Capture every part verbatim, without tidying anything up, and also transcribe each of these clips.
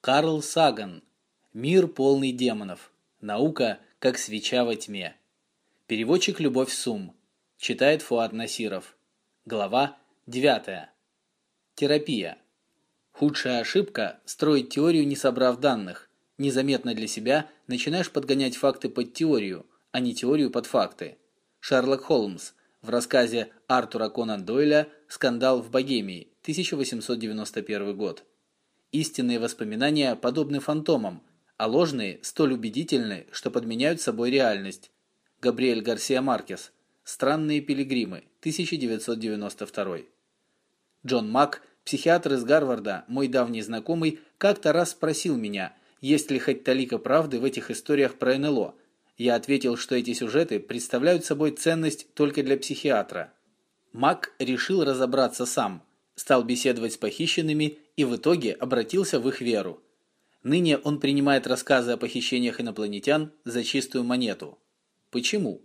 Карл Саган. Мир полный демонов. Наука, как свеча во тьме. Переводчик Любовь Сум. Читает Фуад Насиров. Глава девятая. Терапия. Худшая ошибка – строить теорию, не собрав данных. Незаметно для себя начинаешь подгонять факты под теорию, а не теорию под факты. Шерлок Холмс в рассказе Артура Конан Дойля «Скандал в Богемии», тысяча восемьсот девяносто первый год. Истинные воспоминания подобны фантомам, а ложные столь убедительны, что подменяют собой реальность. Габриэль Гарсиа Маркес. Странные пилигримы. тысяча девятьсот девяносто второй. Джон Мак, психиатр из Гарварда, мой давний знакомый, как-то раз спросил меня, есть ли хоть талика правды в этих историях про эн эл о. Я ответил, что эти сюжеты представляют собой ценность только для психиатра. Мак решил разобраться сам, стал беседовать с похищенными и в итоге обратился в их веру. Ныне он принимает рассказы о похищениях инопланетян за чистую монету. Почему?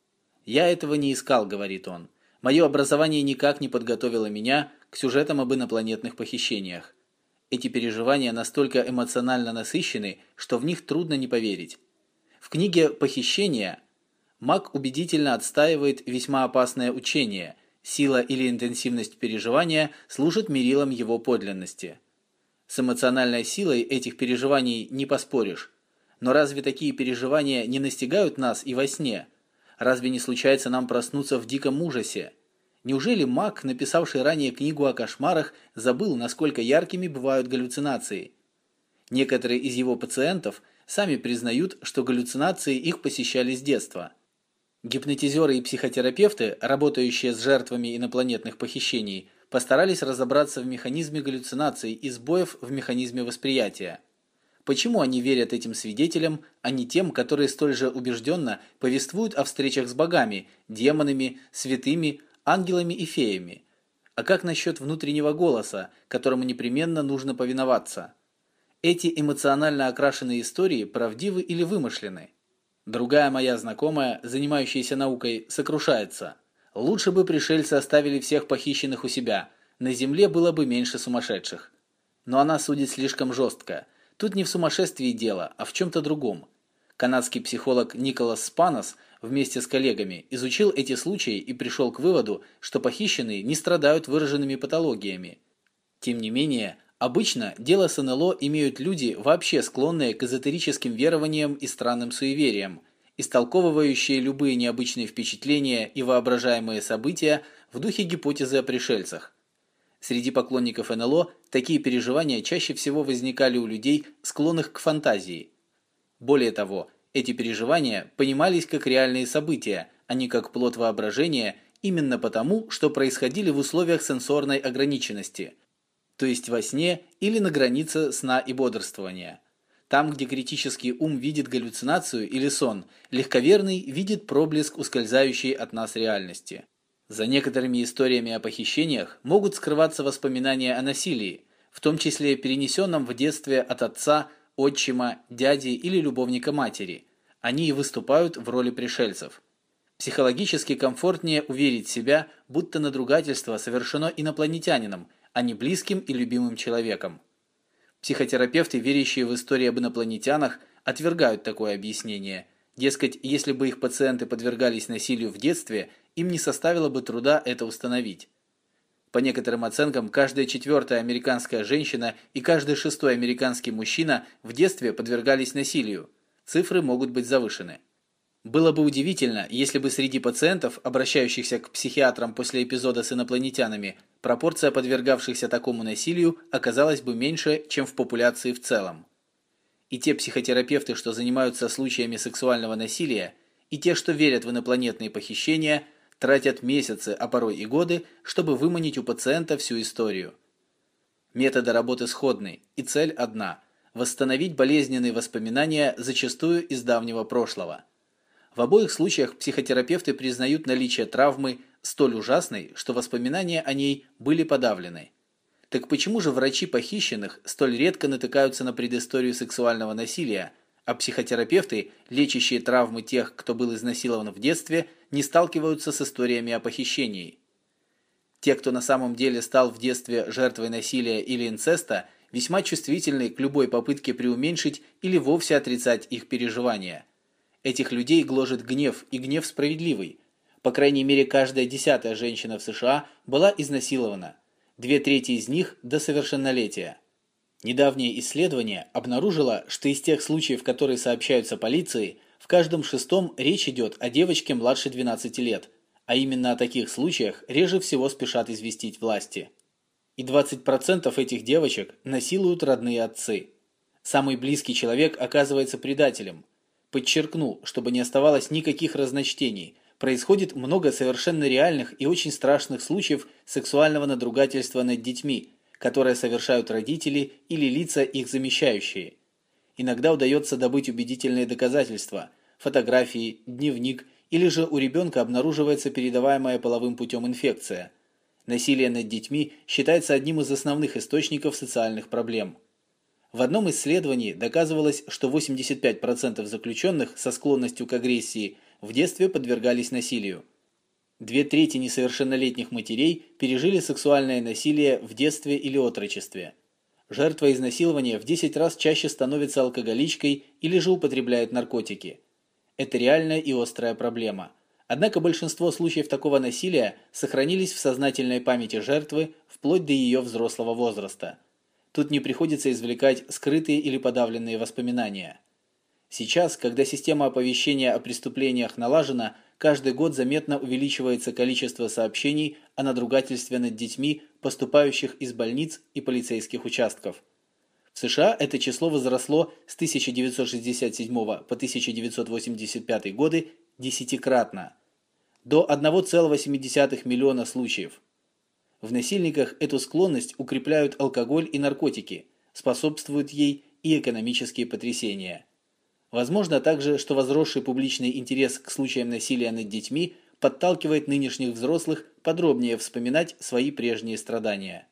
«Я этого не искал», — говорит он. «Мое образование никак не подготовило меня к сюжетам об инопланетных похищениях. Эти переживания настолько эмоционально насыщены, что в них трудно не поверить». В книге «Похищение» Мак убедительно отстаивает весьма опасное учение. Сила или интенсивность переживания служат мерилом его подлинности. С эмоциональной силой этих переживаний не поспоришь. Но разве такие переживания не настигают нас и во сне? Разве не случается нам проснуться в диком ужасе? Неужели Мак, написавший ранее книгу о кошмарах, забыл, насколько яркими бывают галлюцинации? Некоторые из его пациентов сами признают, что галлюцинации их посещали с детства. Гипнотизеры и психотерапевты, работающие с жертвами инопланетных похищений, постарались разобраться в механизме галлюцинаций и сбоев в механизме восприятия. Почему они верят этим свидетелям, а не тем, которые столь же убежденно повествуют о встречах с богами, демонами, святыми, ангелами и феями? А как насчет внутреннего голоса, которому непременно нужно повиноваться? Эти эмоционально окрашенные истории правдивы или вымышлены? Другая моя знакомая, занимающаяся наукой, сокрушается. Лучше бы пришельцы оставили всех похищенных у себя, на Земле было бы меньше сумасшедших. Но она судит слишком жестко. Тут не в сумасшествии дело, а в чем-то другом. Канадский психолог Николас Спанос вместе с коллегами изучил эти случаи и пришел к выводу, что похищенные не страдают выраженными патологиями. Тем не менее, обычно дело с эн эл о имеют люди, вообще склонные к эзотерическим верованиям и странным суевериям, истолковывающие любые необычные впечатления и воображаемые события в духе гипотезы о пришельцах. Среди поклонников эн эл о такие переживания чаще всего возникали у людей, склонных к фантазии. Более того, эти переживания понимались как реальные события, а не как плод воображения, именно потому, что происходили в условиях сенсорной ограниченности, то есть во сне или на границе сна и бодрствования. Там, где критический ум видит галлюцинацию или сон, легковерный видит проблеск ускользающей от нас реальности. За некоторыми историями о похищениях могут скрываться воспоминания о насилии, в том числе перенесенном в детстве от отца, отчима, дяди или любовника матери. Они и выступают в роли пришельцев. Психологически комфортнее уверить себя, будто надругательство совершено инопланетянином, а не близким и любимым человеком. Психотерапевты, верящие в истории об инопланетянах, отвергают такое объяснение. Дескать, если бы их пациенты подвергались насилию в детстве, им не составило бы труда это установить. По некоторым оценкам, каждая четвертая американская женщина и каждый шестой американский мужчина в детстве подвергались насилию. Цифры могут быть завышены. Было бы удивительно, если бы среди пациентов, обращающихся к психиатрам после эпизода с инопланетянами, пропорция подвергавшихся такому насилию оказалась бы меньше, чем в популяции в целом. И те психотерапевты, что занимаются случаями сексуального насилия, и те, что верят в инопланетные похищения, тратят месяцы, а порой и годы, чтобы выманить у пациента всю историю. Методы работы сходны, и цель одна – восстановить болезненные воспоминания, зачастую из давнего прошлого. В обоих случаях психотерапевты признают наличие травмы столь ужасной, что воспоминания о ней были подавлены. Так почему же врачи похищенных столь редко натыкаются на предысторию сексуального насилия, а психотерапевты, лечащие травмы тех, кто был изнасилован в детстве, не сталкиваются с историями о похищении? Те, кто на самом деле стал в детстве жертвой насилия или инцеста, весьма чувствительны к любой попытке преуменьшить или вовсе отрицать их переживания. Этих людей гложет гнев, и гнев справедливый. По крайней мере, каждая десятая женщина в США была изнасилована, две трети из них до совершеннолетия. Недавнее исследование обнаружило, что из тех случаев, которые сообщаются полиции, в каждом шестом речь идет о девочке младше двенадцати лет, а именно о таких случаях реже всего спешат известить власти. И двадцать процентов этих девочек насилуют родные отцы. Самый близкий человек оказывается предателем. Подчеркну, чтобы не оставалось никаких разночтений, происходит много совершенно реальных и очень страшных случаев сексуального надругательства над детьми, которые совершают родители или лица, их замещающие. Иногда удается добыть убедительные доказательства – фотографии, дневник, или же у ребенка обнаруживается передаваемая половым путем инфекция. Насилие над детьми считается одним из основных источников социальных проблем. В одном исследовании доказывалось, что восемьдесят пять процентов заключенных со склонностью к агрессии в детстве подвергались насилию. Две трети несовершеннолетних матерей пережили сексуальное насилие в детстве или отрочестве. Жертва изнасилования в десять раз чаще становится алкоголичкой или же употребляет наркотики. Это реальная и острая проблема. Однако большинство случаев такого насилия сохранились в сознательной памяти жертвы вплоть до ее взрослого возраста. Тут не приходится извлекать скрытые или подавленные воспоминания. Сейчас, когда система оповещения о преступлениях налажена, каждый год заметно увеличивается количество сообщений о надругательстве над детьми, поступающих из больниц и полицейских участков. В США это число возросло с тысяча девятьсот шестьдесят седьмого по тысяча девятьсот восемьдесят пятый годы десятикратно, до одного целого семи десятых миллиона случаев. В насильниках эту склонность укрепляют алкоголь и наркотики, способствуют ей и экономические потрясения. Возможно также, что возросший публичный интерес к случаям насилия над детьми подталкивает нынешних взрослых подробнее вспоминать свои прежние страдания.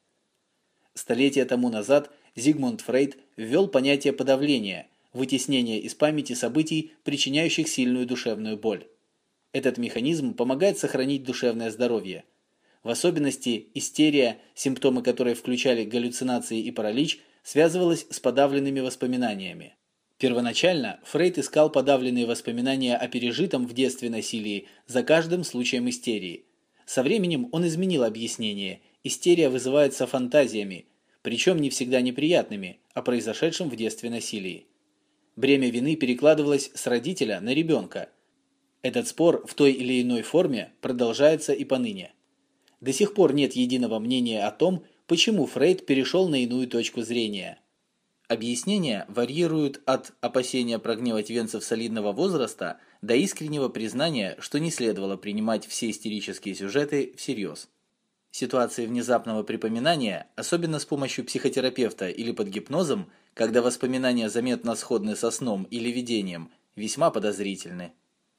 Столетия тому назад Зигмунд Фрейд ввел понятие подавления, вытеснения из памяти событий, причиняющих сильную душевную боль. Этот механизм помогает сохранить душевное здоровье. В особенности истерия, симптомы которой включали галлюцинации и паралич, связывалась с подавленными воспоминаниями. Первоначально Фрейд искал подавленные воспоминания о пережитом в детстве насилии за каждым случаем истерии. Со временем он изменил объяснение. Истерия вызывается фантазиями, причем не всегда неприятными, о произошедшем в детстве насилии. Бремя вины перекладывалось с родителя на ребенка. Этот спор в той или иной форме продолжается и поныне. До сих пор нет единого мнения о том, почему Фрейд перешел на иную точку зрения. Объяснения варьируют от опасения прогневать венцев солидного возраста до искреннего признания, что не следовало принимать все истерические сюжеты всерьез. Ситуации внезапного припоминания, особенно с помощью психотерапевта или под гипнозом, когда воспоминания заметно сходны со сном или видением, весьма подозрительны.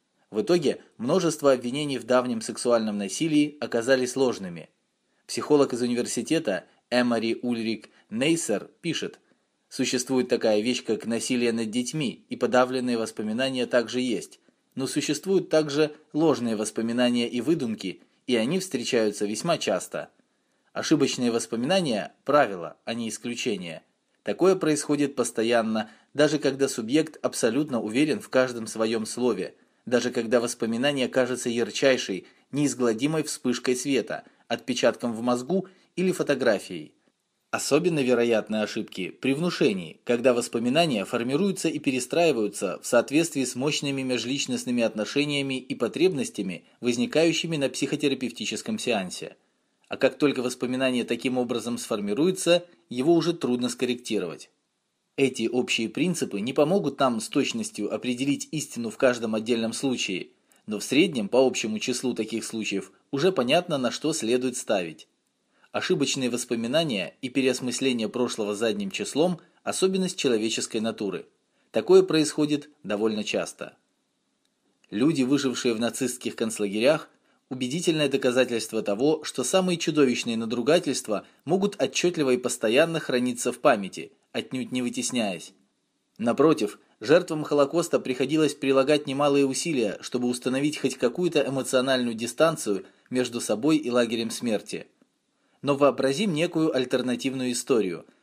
В итоге множество обвинений в давнем сексуальном насилии оказались ложными. Психолог из университета Эмори Ульрик Нейсер пишет: «Существует такая вещь, как насилие над детьми, и подавленные воспоминания также есть, но существуют также ложные воспоминания и выдумки, и они встречаются весьма часто. Ошибочные воспоминания – правило, а не исключение. Такое происходит постоянно, даже когда субъект абсолютно уверен в каждом своем слове, даже когда воспоминание кажется ярчайшей, неизгладимой вспышкой света, отпечатком в мозгу или фотографией. Особенно вероятны ошибки при внушении, когда воспоминания формируются и перестраиваются в соответствии с мощными межличностными отношениями и потребностями, возникающими на психотерапевтическом сеансе. А как только воспоминание таким образом сформируется, его уже трудно скорректировать. Эти общие принципы не помогут нам с точностью определить истину в каждом отдельном случае, но в среднем по общему числу таких случаев уже понятно, на что следует ставить. Ошибочные воспоминания и переосмысление прошлого задним числом – особенность человеческой натуры. Такое происходит довольно часто. Люди, выжившие в нацистских концлагерях, убедительное доказательство того, что самые чудовищные надругательства могут отчетливо и постоянно храниться в памяти, отнюдь не вытесняясь. Напротив, жертвам Холокоста приходилось прилагать немалые усилия, чтобы установить хоть какую-то эмоциональную дистанцию между собой и лагерем смерти. Но вообразим некую альтернативную историю,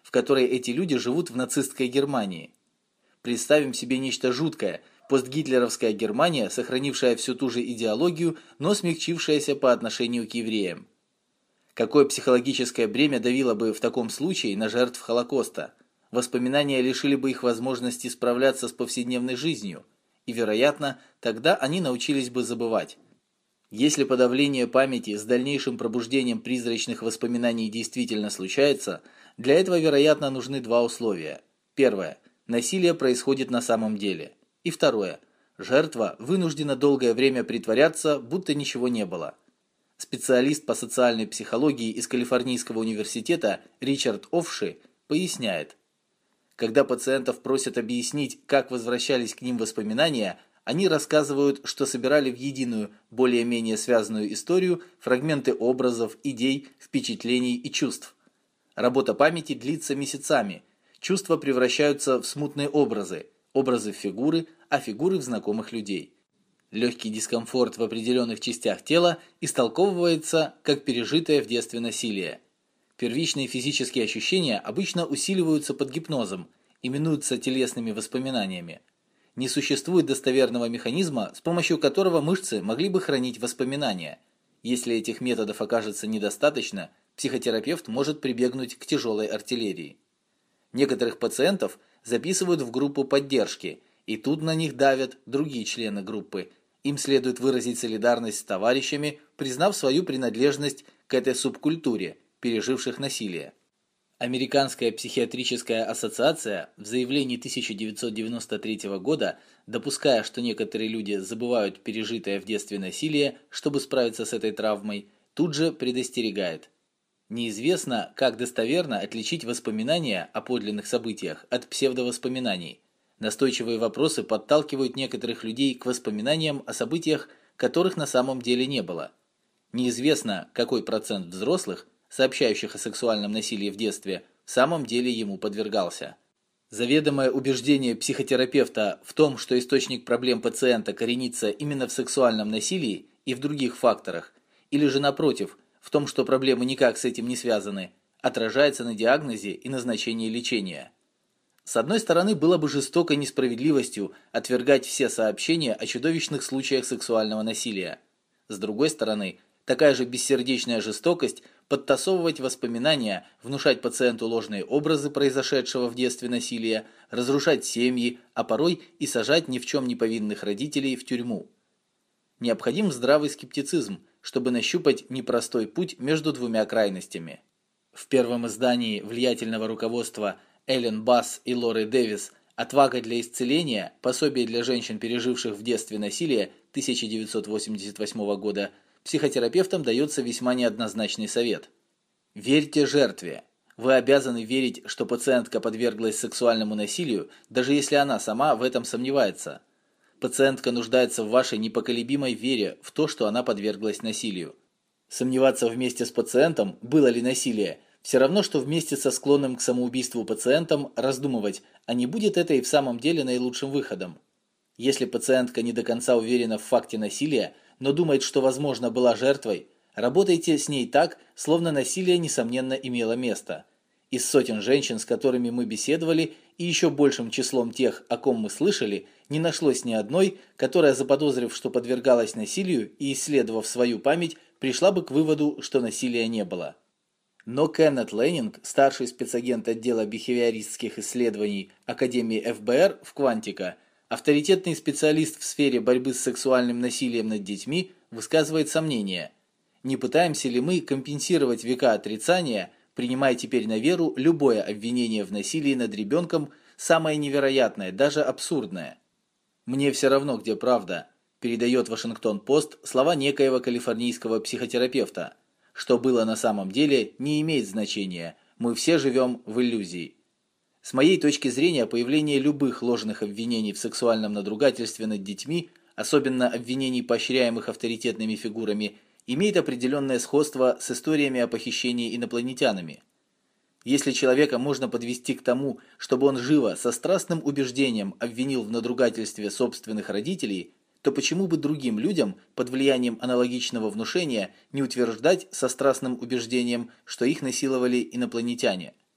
в которой эти люди живут в нацистской Германии. Представим себе нечто жуткое – постгитлеровская Германия, сохранившая всю ту же идеологию, но смягчившаяся по отношению к евреям. Какое психологическое бремя давило бы в таком случае на жертв Холокоста? Воспоминания лишили бы их возможности справляться с повседневной жизнью, и, вероятно, тогда они научились бы забывать. Если подавление памяти с дальнейшим пробуждением призрачных воспоминаний действительно случается, для этого, вероятно, нужны два условия. Первое. Насилие происходит на самом деле. И второе. Жертва вынуждена долгое время притворяться, будто ничего не было. Специалист по социальной психологии из Калифорнийского университета Ричард Офши поясняет: когда пациентов просят объяснить, как возвращались к ним воспоминания, они рассказывают, что собирали в единую, более-менее связанную историю фрагменты образов, идей, впечатлений и чувств. Работа памяти длится месяцами. Чувства превращаются в смутные образы, образы в фигуры, а фигуры в знакомых людей. Легкий дискомфорт в определенных частях тела истолковывается как пережитое в детстве насилие. Первичные физические ощущения обычно усиливаются под гипнозом, именуются телесными воспоминаниями. Не существует достоверного механизма, с помощью которого мышцы могли бы хранить воспоминания. Если этих методов окажется недостаточно, психотерапевт может прибегнуть к тяжелой артиллерии. Некоторых пациентов записывают в группу поддержки, и тут на них давят другие члены группы. Им следует выразить солидарность с товарищами, признав свою принадлежность к этой субкультуре, переживших насилие. Американская психиатрическая ассоциация в заявлении тысяча девятьсот девяносто третьего года, допуская, что некоторые люди забывают пережитое в детстве насилие, чтобы справиться с этой травмой, тут же предостерегает. Неизвестно, как достоверно отличить воспоминания о подлинных событиях от псевдовоспоминаний. Настойчивые вопросы подталкивают некоторых людей к воспоминаниям о событиях, которых на самом деле не было. Неизвестно, какой процент взрослых, сообщающих о сексуальном насилии в детстве, в самом деле ему подвергался. Заведомое убеждение психотерапевта в том, что источник проблем пациента коренится именно в сексуальном насилии и в других факторах, или же напротив, в том, что проблемы никак с этим не связаны, отражается на диагнозе и назначении лечения. С одной стороны, было бы жестокой несправедливостью отвергать все сообщения о чудовищных случаях сексуального насилия. С другой стороны, такая же бессердечная жестокость подтасовывать воспоминания, внушать пациенту ложные образы произошедшего в детстве насилия, разрушать семьи, а порой и сажать ни в чем не повинных родителей в тюрьму. Необходим здравый скептицизм, чтобы нащупать непростой путь между двумя крайностями. В первом издании влиятельного руководства Эллен Басс и Лоры Дэвис «Отвага для исцеления. Пособие для женщин, переживших в детстве насилие» тысяча девятьсот восемьдесят восьмого года психотерапевтам дается весьма неоднозначный совет. Верьте жертве. Вы обязаны верить, что пациентка подверглась сексуальному насилию, даже если она сама в этом сомневается. Пациентка нуждается в вашей непоколебимой вере в то, что она подверглась насилию. Сомневаться вместе с пациентом, было ли насилие, все равно, что вместе со склонным к самоубийству пациентом раздумывать, а не будет это и в самом деле наилучшим выходом. Если пациентка не до конца уверена в факте насилия, но думает, что, возможно, была жертвой, работайте с ней так, словно насилие, несомненно, имело место. Из сотен женщин, с которыми мы беседовали, и еще большим числом тех, о ком мы слышали, не нашлось ни одной, которая, заподозрив, что подвергалась насилию и исследовав свою память, пришла бы к выводу, что насилия не было. Но Кеннет Леннинг, старший спецагент отдела бихевиористских исследований Академии эф бэ эр в Квантика, авторитетный специалист в сфере борьбы с сексуальным насилием над детьми, высказывает сомнение: не пытаемся ли мы компенсировать века отрицания, принимая теперь на веру любое обвинение в насилии над ребенком, самое невероятное, даже абсурдное? «Мне все равно, где правда», передает Вашингтон-Пост слова некоего калифорнийского психотерапевта. Что было на самом деле, не имеет значения, мы все живем в иллюзии. С моей точки зрения, появление любых ложных обвинений в сексуальном надругательстве над детьми, особенно обвинений, поощряемых авторитетными фигурами, имеет определенное сходство с историями о похищении инопланетянами. Если человека можно подвести к тому, чтобы он живо, со страстным убеждением обвинил в надругательстве собственных родителей, то почему бы другим людям под влиянием аналогичного внушения не утверждать со страстным убеждением, что их насиловали инопланетяне?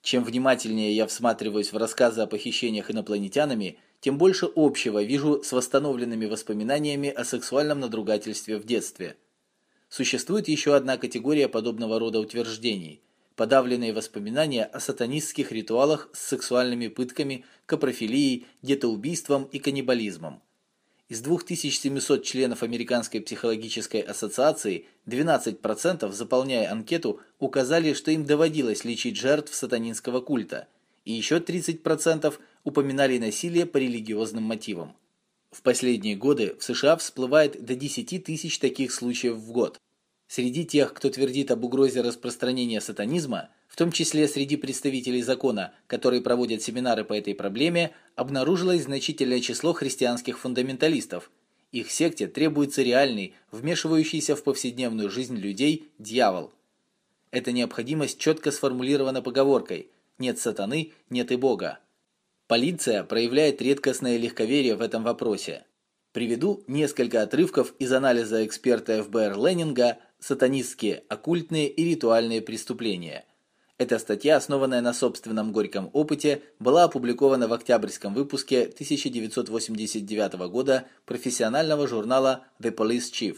Чем внимательнее я всматриваюсь в рассказы о похищениях инопланетянами, тем больше общего вижу с восстановленными воспоминаниями о сексуальном надругательстве в детстве. Существует еще одна категория подобного рода утверждений – подавленные воспоминания о сатанистских ритуалах с сексуальными пытками, капрофилией, детоубийством и каннибализмом. Из двух тысяч семисот членов Американской психологической ассоциации двенадцать процентов, заполняя анкету, указали, что им доводилось лечить жертв сатанинского культа, и еще тридцать процентов упоминали насилие по религиозным мотивам. В последние годы в США всплывает до десяти тысяч таких случаев в год. Среди тех, кто твердит об угрозе распространения сатанизма, в том числе среди представителей закона, которые проводят семинары по этой проблеме, обнаружилось значительное число христианских фундаменталистов. Их секте требуется реальный, вмешивающийся в повседневную жизнь людей, дьявол. Эта необходимость четко сформулирована поговоркой «нет сатаны, нет и Бога». Полиция проявляет редкостное легковерие в этом вопросе. Приведу несколько отрывков из анализа эксперта эф бэ эр Леннинга «Сатанистские, оккультные и ритуальные преступления». Эта статья, основанная на собственном горьком опыте, была опубликована в октябрьском выпуске тысяча девятьсот восемьдесят девятого года профессионального журнала The Police Chief.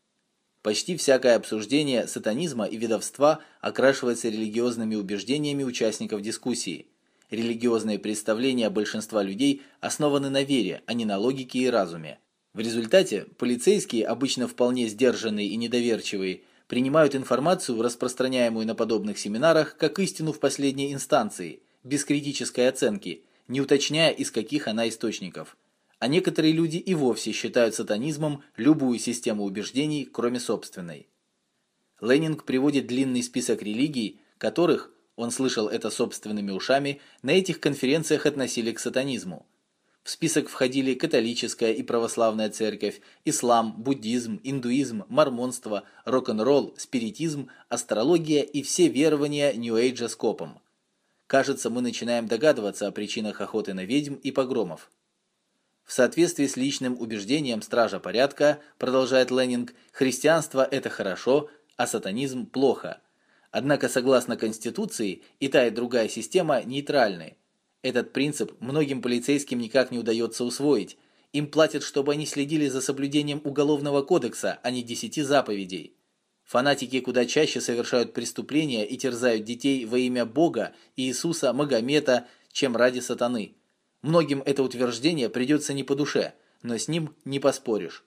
Почти всякое обсуждение сатанизма и ведовства окрашивается религиозными убеждениями участников дискуссии. Религиозные представления большинства людей основаны на вере, а не на логике и разуме. В результате полицейские, обычно вполне сдержанные и недоверчивые, принимают информацию, распространяемую на подобных семинарах, как истину в последней инстанции, без критической оценки, не уточняя, из каких она источников. А некоторые люди и вовсе считают сатанизмом любую систему убеждений, кроме собственной. Леннинг приводит длинный список религий, которых, он слышал это собственными ушами, на этих конференциях относили к сатанизму. В список входили католическая и православная церковь, ислам, буддизм, индуизм, мормонство, рок-н-ролл, спиритизм, астрология и все верования нью-эйджа скопом. Кажется, мы начинаем догадываться о причинах охоты на ведьм и погромов. В соответствии с личным убеждением стража порядка, продолжает Леннинг, христианство – это хорошо, а сатанизм – плохо. Однако, согласно Конституции, и та, и другая система нейтральны. Этот принцип многим полицейским никак не удается усвоить. Им платят, чтобы они следили за соблюдением Уголовного кодекса, а не десяти заповедей. Фанатики куда чаще совершают преступления и терзают детей во имя Бога, Иисуса, Магомета, чем ради сатаны. Многим это утверждение придется не по душе, но с ним не поспоришь.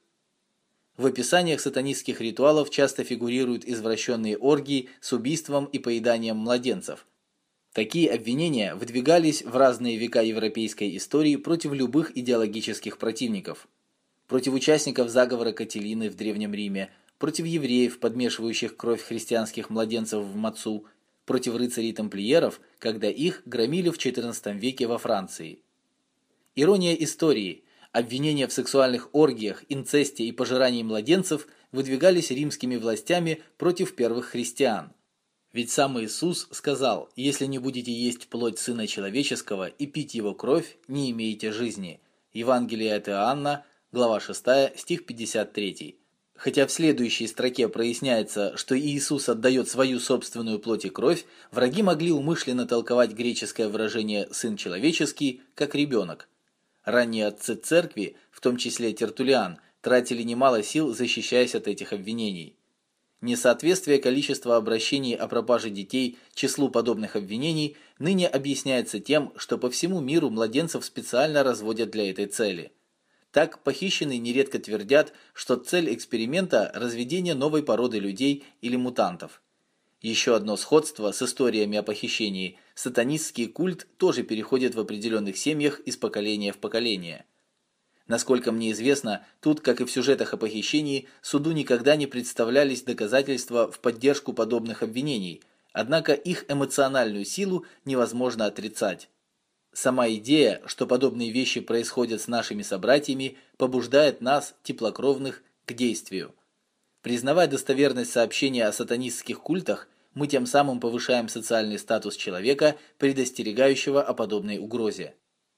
В описаниях сатанистских ритуалов часто фигурируют извращенные оргии с убийством и поеданием младенцев. Такие обвинения выдвигались в разные века европейской истории против любых идеологических противников. Против участников заговора Катилины в Древнем Риме, против евреев, подмешивающих кровь христианских младенцев в мацу, против рыцарей-тамплиеров, когда их громили в четырнадцатом веке во Франции. Ирония истории. Обвинения в сексуальных оргиях, инцесте и пожирании младенцев выдвигались римскими властями против первых христиан. Ведь сам Иисус сказал: «Если не будете есть плоть Сына Человеческого и пить Его кровь, не имеете жизни». Евангелие от Иоанна, глава шестая, стих пятьдесят три. Хотя в следующей строке проясняется, что Иисус отдает свою собственную плоть и кровь, враги могли умышленно толковать греческое выражение «сын человеческий» как «ребенок». Ранние отцы церкви, в том числе Тертуллиан, тратили немало сил, защищаясь от этих обвинений. Несоответствие количества обращений о пропаже детей числу подобных обвинений ныне объясняется тем, что по всему миру младенцев специально разводят для этой цели. Так похищенные нередко твердят, что цель эксперимента – разведение новой породы людей или мутантов. Еще одно сходство с историями о похищении – сатанистский культ тоже переходит в определенных семьях из поколения в поколение. Насколько мне известно, тут, как и в сюжетах о похищении, суду никогда не представлялись доказательства в поддержку подобных обвинений, однако их эмоциональную силу невозможно отрицать. Сама идея, что подобные вещи происходят с нашими собратьями, побуждает нас, теплокровных, к действию. Признавая достоверность сообщения о сатанистских культах, мы тем самым повышаем социальный статус человека, предостерегающего о подобной угрозе.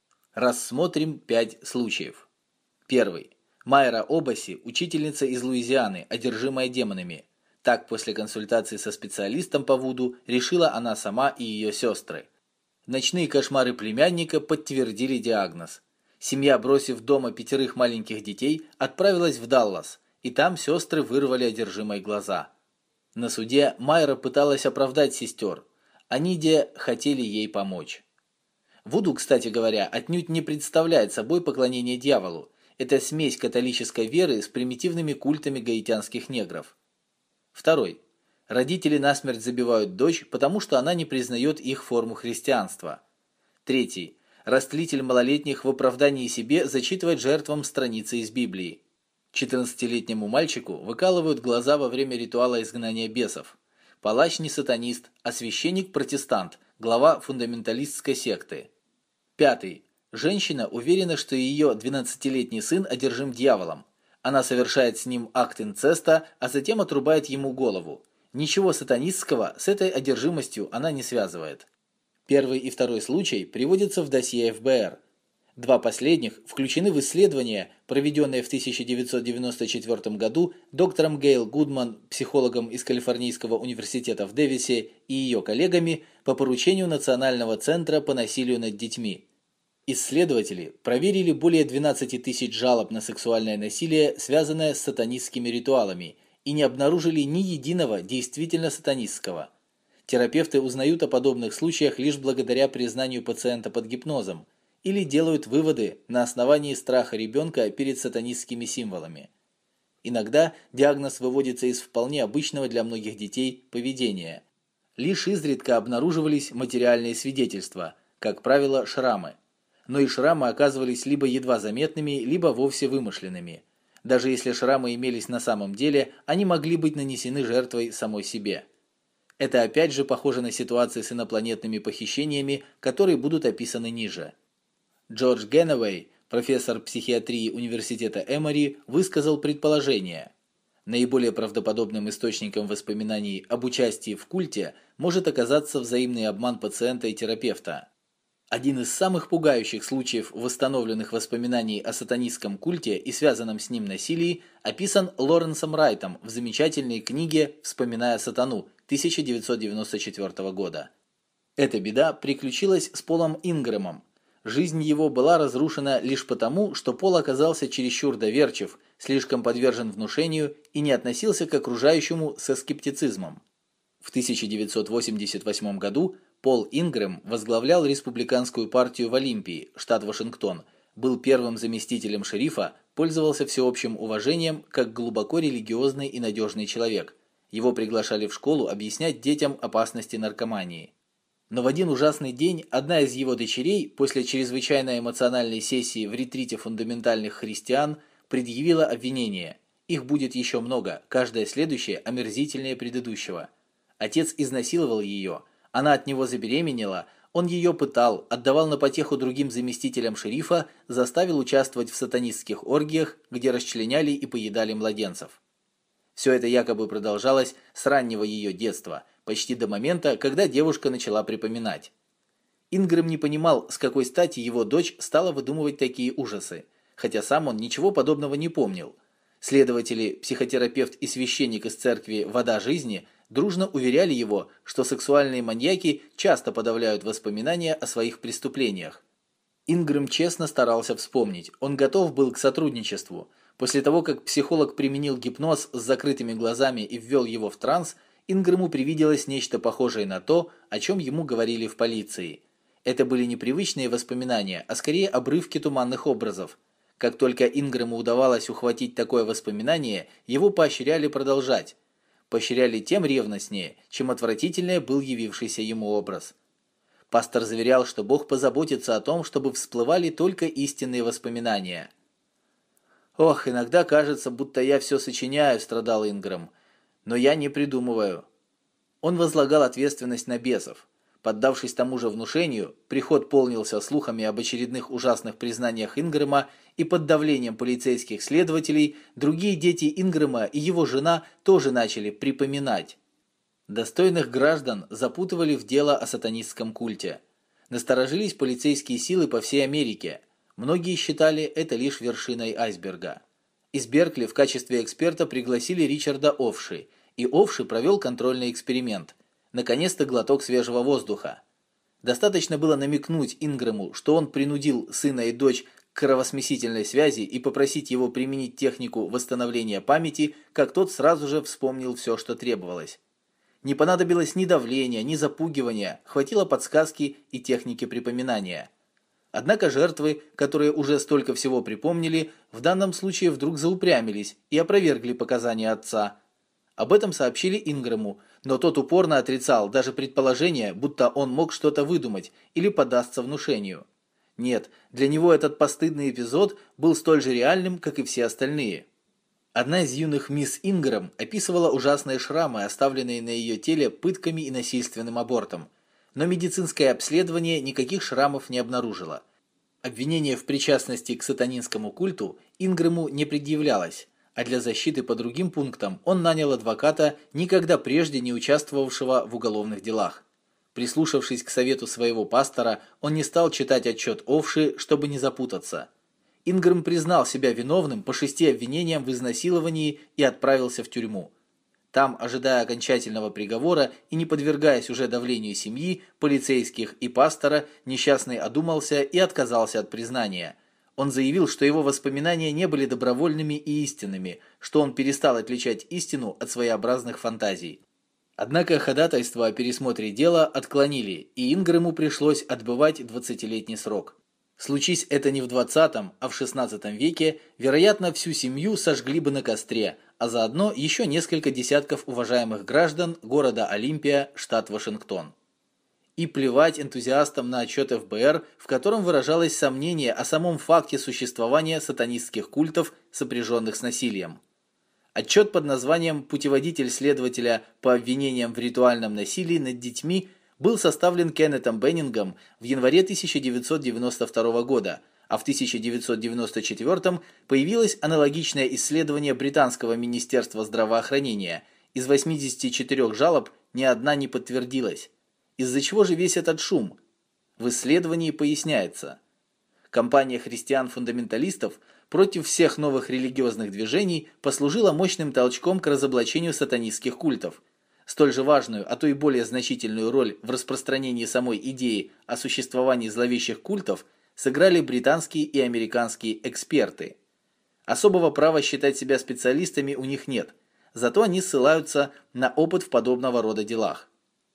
Рассмотрим пять случаев. Первый. Майра Обаси, учительница из Луизианы, одержимая демонами. Так, после консультации со специалистом по вуду, решила она сама и ее сестры. Ночные кошмары племянника подтвердили диагноз. Семья, бросив дома пятерых маленьких детей, отправилась в Даллас, и там сестры вырвали одержимой глаза. На суде Майра пыталась оправдать сестер, а Нидия хотели ей помочь. Вуду, кстати говоря, отнюдь не представляет собой поклонение дьяволу. Это смесь католической веры с примитивными культами гаитянских негров. Второй. Родители насмерть забивают дочь, потому что она не признает их форму христианства. Третий. Растлитель малолетних в оправдании себе зачитывает жертвам страницы из Библии. четырнадцатилетнему мальчику выкалывают глаза во время ритуала изгнания бесов. Палач не сатанист, а священник протестант, глава фундаменталистской секты. Пятый. Женщина уверена, что ее двенадцатилетний сын одержим дьяволом. Она совершает с ним акт инцеста, а затем отрубает ему голову. Ничего сатанистского с этой одержимостью она не связывает. Первый и второй случай приводятся в досье эф бэ эр. Два последних включены в исследование, проведенное в тысяча девятьсот девяносто четвёртом году доктором Гейл Гудман, психологом из Калифорнийского университета в Дэвисе, и ее коллегами по поручению Национального центра по насилию над детьми. Исследователи проверили более двенадцати тысяч жалоб на сексуальное насилие, связанное с сатанистскими ритуалами, и не обнаружили ни единого действительно сатанистского. Терапевты узнают о подобных случаях лишь благодаря признанию пациента под гипнозом или делают выводы на основании страха ребенка перед сатанистскими символами. Иногда диагноз выводится из вполне обычного для многих детей поведения. Лишь изредка обнаруживались материальные свидетельства, как правило, шрамы. Но и шрамы оказывались либо едва заметными, либо вовсе вымышленными. Даже если шрамы имелись на самом деле, они могли быть нанесены жертвой самой себе. Это опять же похоже на ситуации с инопланетными похищениями, которые будут описаны ниже. Джордж Генневей, профессор психиатрии университета Эмори, высказал предположение. Наиболее правдоподобным источником воспоминаний об участии в культе может оказаться взаимный обман пациента и терапевта. Один из самых пугающих случаев восстановленных воспоминаний о сатанистском культе и связанном с ним насилии описан Лоренсом Райтом в замечательной книге «Вспоминая сатану» тысяча девятьсот девяносто четвёртого года. Эта беда приключилась с Полом Ингрэмом. Жизнь его была разрушена лишь потому, что Пол оказался чересчур доверчив, слишком подвержен внушению и не относился к окружающему со скептицизмом. В тысяча девятьсот восемьдесят восьмом году Пол Ингрэм возглавлял республиканскую партию в Олимпии, штат Вашингтон, был первым заместителем шерифа, пользовался всеобщим уважением как глубоко религиозный и надежный человек. Его приглашали в школу объяснять детям опасности наркомании. Но в один ужасный день одна из его дочерей после чрезвычайно эмоциональной сессии в ретрите фундаментальных христиан предъявила обвинение. Их будет еще много, каждое следующее омерзительнее предыдущего. Отец изнасиловал ее, она от него забеременела, он ее пытал, отдавал на потеху другим заместителям шерифа, заставил участвовать в сатанистских оргиях, где расчленяли и поедали младенцев. Все это якобы продолжалось с раннего ее детства, почти до момента, когда девушка начала припоминать. Ингрэм не понимал, с какой стати его дочь стала выдумывать такие ужасы, хотя сам он ничего подобного не помнил. Следователи, психотерапевт и священник из церкви «Вода жизни» дружно уверяли его, что сексуальные маньяки часто подавляют воспоминания о своих преступлениях. Ингрэм честно старался вспомнить, он готов был к сотрудничеству. После того, как психолог применил гипноз с закрытыми глазами и ввел его в транс, Ингрэму привиделось нечто похожее на то, о чем ему говорили в полиции. Это были не привычные воспоминания, а скорее обрывки туманных образов. Как только Ингрэму удавалось ухватить такое воспоминание, его поощряли продолжать. Поощряли тем ревностнее, чем отвратительнее был явившийся ему образ. Пастор заверял, что Бог позаботится о том, чтобы всплывали только истинные воспоминания. «Ох, иногда кажется, будто я все сочиняю», – страдал Ингрэм, – «но я не придумываю». Он возлагал ответственность на бесов. Поддавшись тому же внушению, приход полнился слухами об очередных ужасных признаниях Ингрэма, и под давлением полицейских следователей другие дети Ингрэма и его жена тоже начали припоминать. Достойных граждан запутывали в дело о сатанистском культе. Насторожились полицейские силы по всей Америке. Многие считали это лишь вершиной айсберга. Из Беркли в качестве эксперта пригласили Ричарда Офши, и Офши провел контрольный эксперимент. Наконец-то глоток свежего воздуха. Достаточно было намекнуть Ингрэму, что он принудил сына и дочь к кровосмесительной связи и попросить его применить технику восстановления памяти, как тот сразу же вспомнил все, что требовалось. Не понадобилось ни давления, ни запугивания, хватило подсказки и техники припоминания. Однако жертвы, которые уже столько всего припомнили, в данном случае вдруг заупрямились и опровергли показания отца. Об этом сообщили Ингрэму, но тот упорно отрицал даже предположение, будто он мог что-то выдумать или поддастся внушению. Нет, для него этот постыдный эпизод был столь же реальным, как и все остальные. Одна из юных мисс Ингрэм описывала ужасные шрамы, оставленные на ее теле пытками и насильственным абортом, но медицинское обследование никаких шрамов не обнаружило. Обвинение в причастности к сатанинскому культу Ингрэму не предъявлялось, а для защиты по другим пунктам он нанял адвоката, никогда прежде не участвовавшего в уголовных делах. Прислушавшись к совету своего пастора, он не стал читать отчет Овши, чтобы не запутаться. Ингрэм признал себя виновным по шести обвинениям в изнасиловании и отправился в тюрьму. Там, ожидая окончательного приговора и не подвергаясь уже давлению семьи, полицейских и пастора, несчастный одумался и отказался от признания. Он заявил, что его воспоминания не были добровольными и истинными, что он перестал отличать истину от своеобразных фантазий. Однако ходатайство о пересмотре дела отклонили, и Ингрэму пришлось отбывать двадцатилетний срок. Случись это не в двадцатом, а в шестнадцатом веке, вероятно, всю семью сожгли бы на костре, а заодно еще несколько десятков уважаемых граждан города Олимпия, штат Вашингтон. И плевать энтузиастам на отчет эф бэ эр, в котором выражалось сомнение о самом факте существования сатанистских культов, сопряженных с насилием. Отчет под названием «Путеводитель следователя по обвинениям в ритуальном насилии над детьми» был составлен Кеннетом Беннингом в январе тысяча девятьсот девяносто второго года, а в тысяча девятьсот девяносто четвёртом появилось аналогичное исследование британского министерства здравоохранения. Из восьмидесяти четырёх жалоб ни одна не подтвердилась. Из-за чего же весь этот шум? В исследовании поясняется. Кампания христиан-фундаменталистов против всех новых религиозных движений послужила мощным толчком к разоблачению сатанистских культов. Столь же важную, а то и более значительную роль в распространении самой идеи о существовании зловещих культов сыграли британские и американские эксперты. Особого права считать себя специалистами у них нет, зато они ссылаются на опыт в подобного рода делах.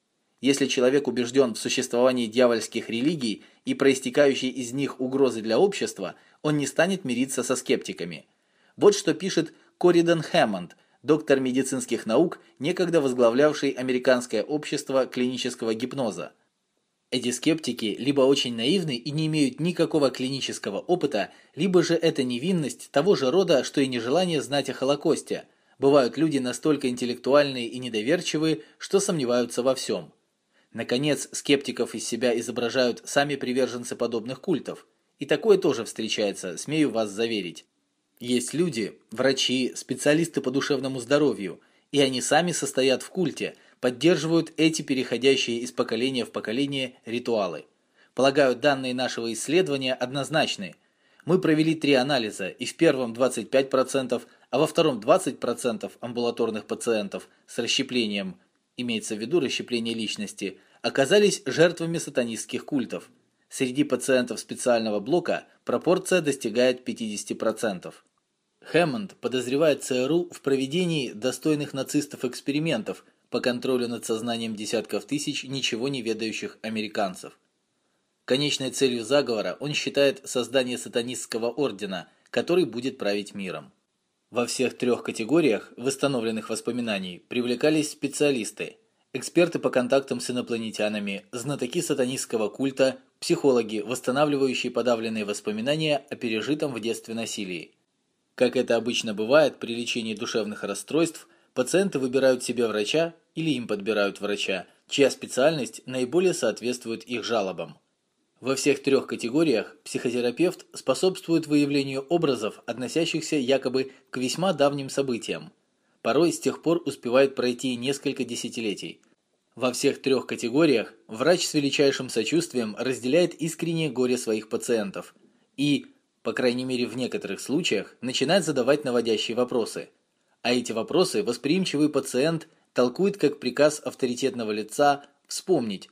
Если человек убежден в существовании дьявольских религий и проистекающей из них угрозы для общества, он не станет мириться со скептиками. Вот что пишет Коридон Хэммонд, доктор медицинских наук, некогда возглавлявший Американское общество клинического гипноза. Эти скептики либо очень наивны и не имеют никакого клинического опыта, либо же это невинность того же рода, что и нежелание знать о Холокосте. Бывают люди настолько интеллектуальные и недоверчивые, что сомневаются во всем. Наконец, скептиков из себя изображают сами приверженцы подобных культов. И такое тоже встречается, смею вас заверить. Есть люди, врачи, специалисты по душевному здоровью, и они сами состоят в культе, поддерживают эти переходящие из поколения в поколение ритуалы. Полагаю, данные нашего исследования однозначны. Мы провели три анализа, и в первом двадцать пять процентов, а во втором двадцать процентов амбулаторных пациентов с расщеплением, имеется в виду расщепление личности, оказались жертвами сатанистских культов. Среди пациентов специального блока пропорция достигает пятьдесят процентов. Хэммонд подозревает ЦРУ в проведении достойных нацистов экспериментов по контролю над сознанием десятков тысяч ничего не ведающих американцев. Конечной целью заговора он считает создание сатанистского ордена, который будет править миром. Во всех трех категориях восстановленных воспоминаний привлекались специалисты, эксперты по контактам с инопланетянами, знатоки сатанистского культа, психологи, восстанавливающие подавленные воспоминания о пережитом в детстве насилии. Как это обычно бывает при лечении душевных расстройств, пациенты выбирают себе врача или им подбирают врача, чья специальность наиболее соответствует их жалобам. Во всех трех категориях психотерапевт способствует выявлению образов, относящихся якобы к весьма давним событиям. Порой с тех пор успевает пройти несколько десятилетий. Во всех трех категориях врач с величайшим сочувствием разделяет искреннее горе своих пациентов и, по крайней мере в некоторых случаях, начинает задавать наводящие вопросы. А эти вопросы восприимчивый пациент толкует как приказ авторитетного лица «вспомнить».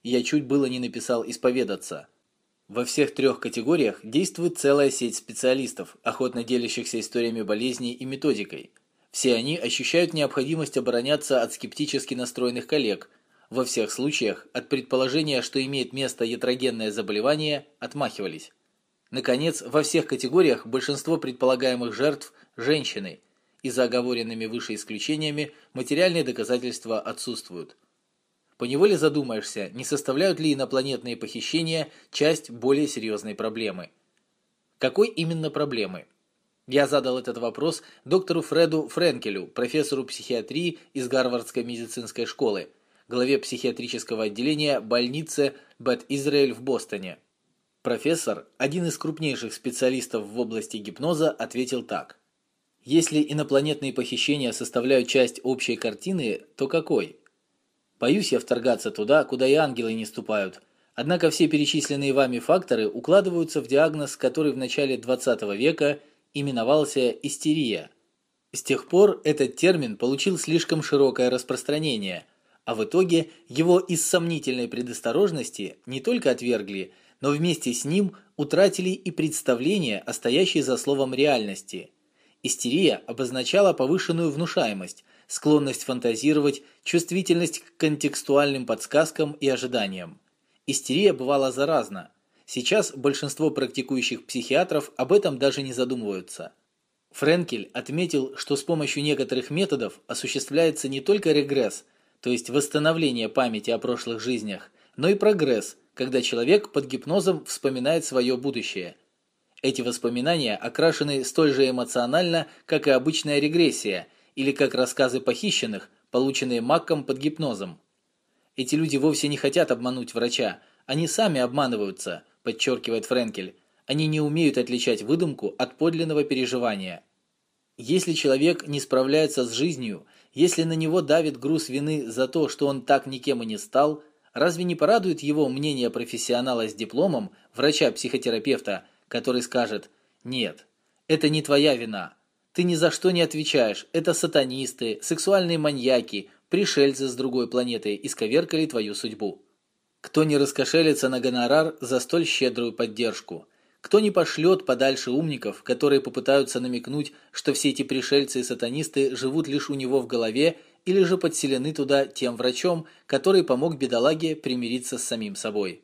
и я чуть было не написал исповедаться. Во всех трех категориях действует целая сеть специалистов, охотно делящихся историями болезней и методикой. Все они ощущают необходимость обороняться от скептически настроенных коллег. Во всех случаях от предположения, что имеет место ятрогенное заболевание, отмахивались. Наконец, во всех категориях большинство предполагаемых жертв – женщины, и за оговоренными выше исключениями материальные доказательства отсутствуют. Поневоле задумаешься, не составляют ли инопланетные похищения часть более серьезной проблемы. Какой именно проблемы? Я задал этот вопрос доктору Фреду Френкелю, профессору психиатрии из Гарвардской медицинской школы, главе психиатрического отделения больницы Бет Израэль в Бостоне. Профессор, один из крупнейших специалистов в области гипноза, ответил так. Если инопланетные похищения составляют часть общей картины, то какой? Боюсь я вторгаться туда, куда и ангелы не ступают. Однако все перечисленные вами факторы укладываются в диагноз, который в начале двадцатого века именовался истерия. С тех пор этот термин получил слишком широкое распространение, а в итоге его из сомнительной предосторожности не только отвергли, но вместе с ним утратили и представление о стоящей за словом реальности. Истерия обозначала повышенную внушаемость, склонность фантазировать, чувствительность к контекстуальным подсказкам и ожиданиям. Истерия бывала заразна. Сейчас большинство практикующих психиатров об этом даже не задумываются. Френкель отметил, что с помощью некоторых методов осуществляется не только регресс, то есть восстановление памяти о прошлых жизнях, но и прогресс, когда человек под гипнозом вспоминает свое будущее. Эти воспоминания окрашены столь же эмоционально, как и обычная регрессия, или как рассказы похищенных, полученные Макком под гипнозом. Эти люди вовсе не хотят обмануть врача, они сами обманываются, подчеркивает Френкель. Они не умеют отличать выдумку от подлинного переживания. Если человек не справляется с жизнью, если на него давит груз вины за то, что он так никем и не стал, разве не порадует его мнение профессионала с дипломом, врача-психотерапевта, который скажет: «Нет, это не твоя вина. Ты ни за что не отвечаешь. Это сатанисты, сексуальные маньяки, пришельцы с другой планеты исковеркали твою судьбу». Кто не раскошелится на гонорар за столь щедрую поддержку? Кто не пошлет подальше умников, которые попытаются намекнуть, что все эти пришельцы и сатанисты живут лишь у него в голове или же подселены туда тем врачом, который помог бедолаге примириться с самим собой?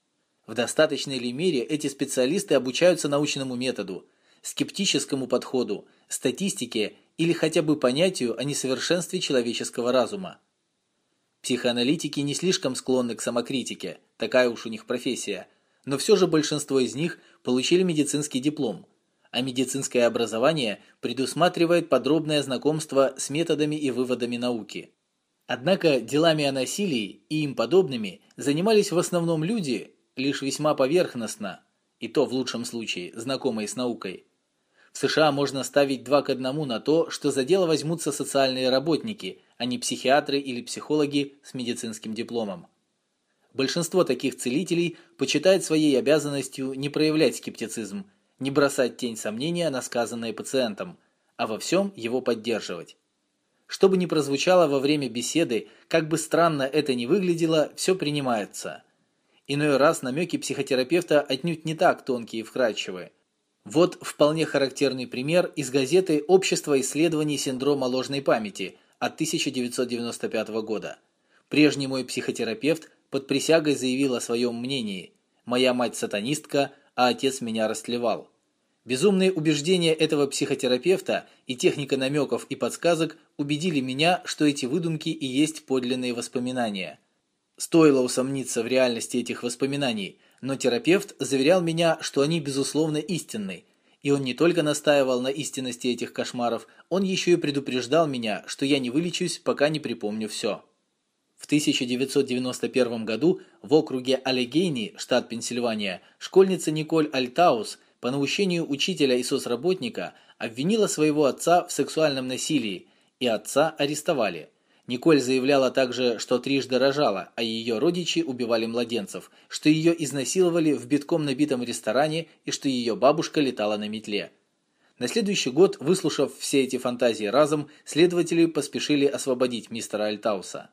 В достаточной ли мере эти специалисты обучаются научному методу, скептическому подходу, статистике или хотя бы понятию о несовершенстве человеческого разума? Психоаналитики не слишком склонны к самокритике, такая уж у них профессия, но все же большинство из них получили медицинский диплом, а медицинское образование предусматривает подробное знакомство с методами и выводами науки. Однако делами о насилии и им подобными занимались в основном люди, лишь весьма поверхностно, и то в лучшем случае знакомые с наукой. В США можно ставить два к одному на то, что за дело возьмутся социальные работники, а не психиатры или психологи с медицинским дипломом. Большинство таких целителей почитает своей обязанностью не проявлять скептицизм, не бросать тень сомнения на сказанное пациентам, а во всем его поддерживать. Что бы ни прозвучало во время беседы, как бы странно это ни выглядело, все принимается. Иной раз намеки психотерапевта отнюдь не так тонкие и вкрадчивые. Вот вполне характерный пример из газеты «Общество исследований синдрома ложной памяти» от тысяча девятьсот девяносто пятого года. Прежний мой психотерапевт под присягой заявил о своем мнении: «Моя мать сатанистка, а отец меня растлевал». Безумные убеждения этого психотерапевта и техника намеков и подсказок убедили меня, что эти выдумки и есть подлинные воспоминания. Стоило усомниться в реальности этих воспоминаний, но терапевт заверял меня, что они безусловно истинны, и он не только настаивал на истинности этих кошмаров, он еще и предупреждал меня, что я не вылечусь, пока не припомню все. В тысяча девятьсот девяносто первом году в округе Аллегейни, штат Пенсильвания, школьница Николь Альтаус по наущению учителя и соцработника обвинила своего отца в сексуальном насилии, и отца арестовали. Николь заявляла также, что трижды рожала, а ее родичи убивали младенцев, что ее изнасиловали в битком набитом ресторане и что ее бабушка летала на метле. На следующий год, выслушав все эти фантазии разом, следователи поспешили освободить мистера Альтауса.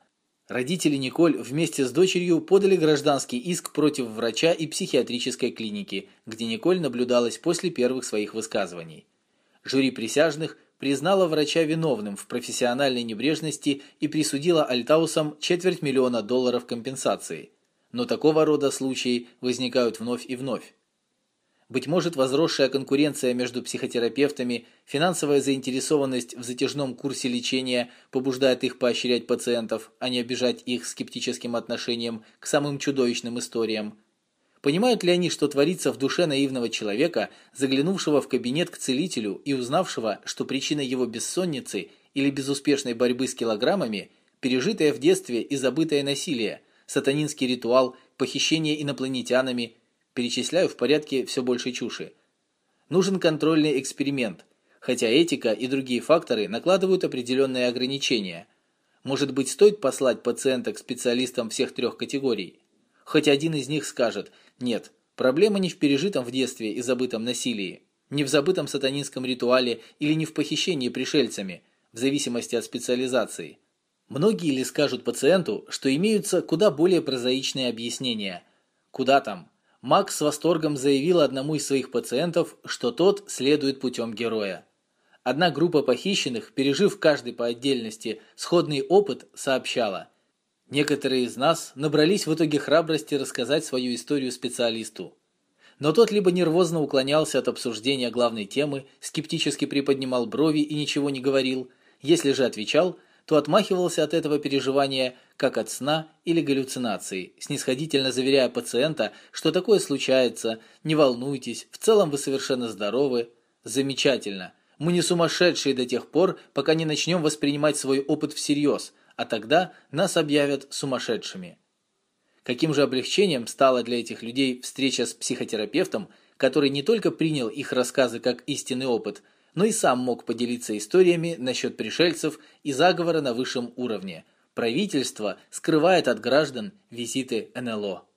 Родители Николь вместе с дочерью подали гражданский иск против врача и психиатрической клиники, где Николь наблюдалась после первых своих высказываний. Жюри присяжных признало врача виновным в профессиональной небрежности и присудило Альтаусам четверть миллиона долларов компенсации. Но такого рода случаи возникают вновь и вновь. Быть может, возросшая конкуренция между психотерапевтами, финансовая заинтересованность в затяжном курсе лечения побуждает их поощрять пациентов, а не обижать их скептическим отношением к самым чудовищным историям. Понимают ли они, что творится в душе наивного человека, заглянувшего в кабинет к целителю и узнавшего, что причина его бессонницы или безуспешной борьбы с килограммами – пережитое в детстве и забытое насилие, сатанинский ритуал, похищение инопланетянами – перечисляю в порядке все большей чуши. Нужен контрольный эксперимент, хотя этика и другие факторы накладывают определенные ограничения. Может быть, стоит послать пациента к специалистам всех трех категорий? Хоть один из них скажет: нет, проблема не в пережитом в детстве и забытом насилии, не в забытом сатанинском ритуале или не в похищении пришельцами, в зависимости от специализации. Многие ли скажут пациенту, что имеются куда более прозаичные объяснения? Куда там? Макс с восторгом заявил одному из своих пациентов, что тот следует путем героя. Одна группа похищенных, пережив каждый по отдельности сходный опыт, сообщала: некоторые из нас набрались в итоге храбрости рассказать свою историю специалисту. Но тот либо нервозно уклонялся от обсуждения главной темы, скептически приподнимал брови и ничего не говорил, если же отвечал, то отмахивался от этого переживания, как от сна или галлюцинации, снисходительно заверяя пациента, что такое случается, не волнуйтесь, в целом вы совершенно здоровы. Замечательно. Мы не сумасшедшие до тех пор, пока не начнем воспринимать свой опыт всерьез, а тогда нас объявят сумасшедшими. Каким же облегчением стала для этих людей встреча с психотерапевтом, который не только принял их рассказы как истинный опыт, но и сам мог поделиться историями насчет пришельцев и заговора на высшем уровне. Правительство скрывает от граждан визиты эн эл о.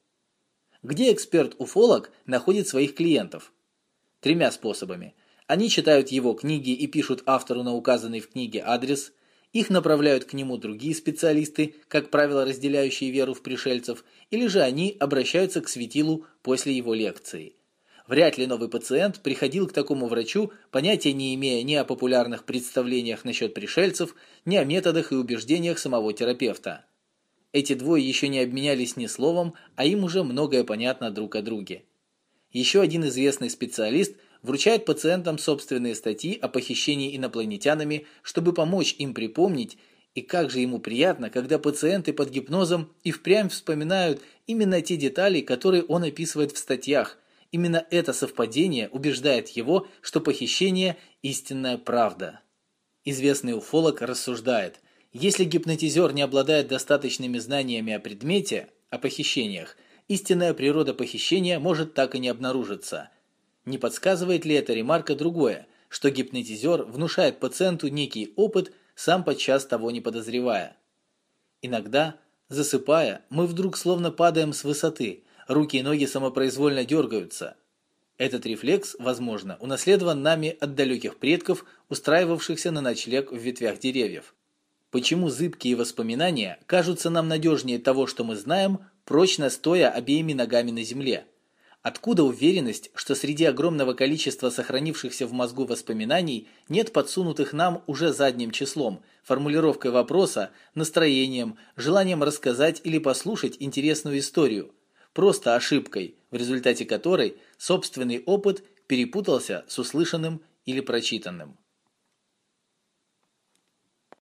Где эксперт-уфолог находит своих клиентов? Тремя способами. Они читают его книги и пишут автору на указанный в книге адрес, их направляют к нему другие специалисты, как правило, разделяющие веру в пришельцев, или же они обращаются к светилу после его лекции. Вряд ли новый пациент приходил к такому врачу, понятия не имея ни о популярных представлениях насчет пришельцев, ни о методах и убеждениях самого терапевта. Эти двое еще не обменялись ни словом, а им уже многое понятно друг о друге. Еще один известный специалист вручает пациентам собственные статьи о похищении инопланетянами, чтобы помочь им припомнить, и как же ему приятно, когда пациенты под гипнозом и впрямь вспоминают именно те детали, которые он описывает в статьях. Именно это совпадение убеждает его, что похищение – истинная правда. Известный уфолог рассуждает: если гипнотизер не обладает достаточными знаниями о предмете, о похищениях, истинная природа похищения может так и не обнаружиться. Не подсказывает ли эта ремарка другое, что гипнотизер внушает пациенту некий опыт, сам подчас того не подозревая? Иногда, засыпая, мы вдруг словно падаем с высоты, руки и ноги самопроизвольно дергаются. Этот рефлекс, возможно, унаследован нами от далеких предков, устраивавшихся на ночлег в ветвях деревьев. Почему зыбкие воспоминания кажутся нам надежнее того, что мы знаем, прочно стоя обеими ногами на земле? Откуда уверенность, что среди огромного количества сохранившихся в мозгу воспоминаний нет подсунутых нам уже задним числом, формулировкой вопроса, настроением, желанием рассказать или послушать интересную историю? Просто ошибкой, в результате которой собственный опыт перепутался с услышанным или прочитанным.